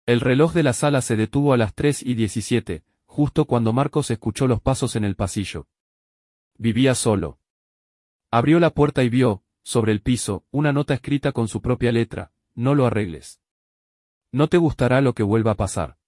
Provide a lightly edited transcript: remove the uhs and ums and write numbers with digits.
El reloj de la sala se detuvo a las 3:17, justo cuando Marcos escuchó los pasos en el pasillo. Vivía solo. Abrió la puerta y vio, sobre el piso, una nota escrita con su propia letra: no lo arregles. No te gustará lo que vuelva a pasar.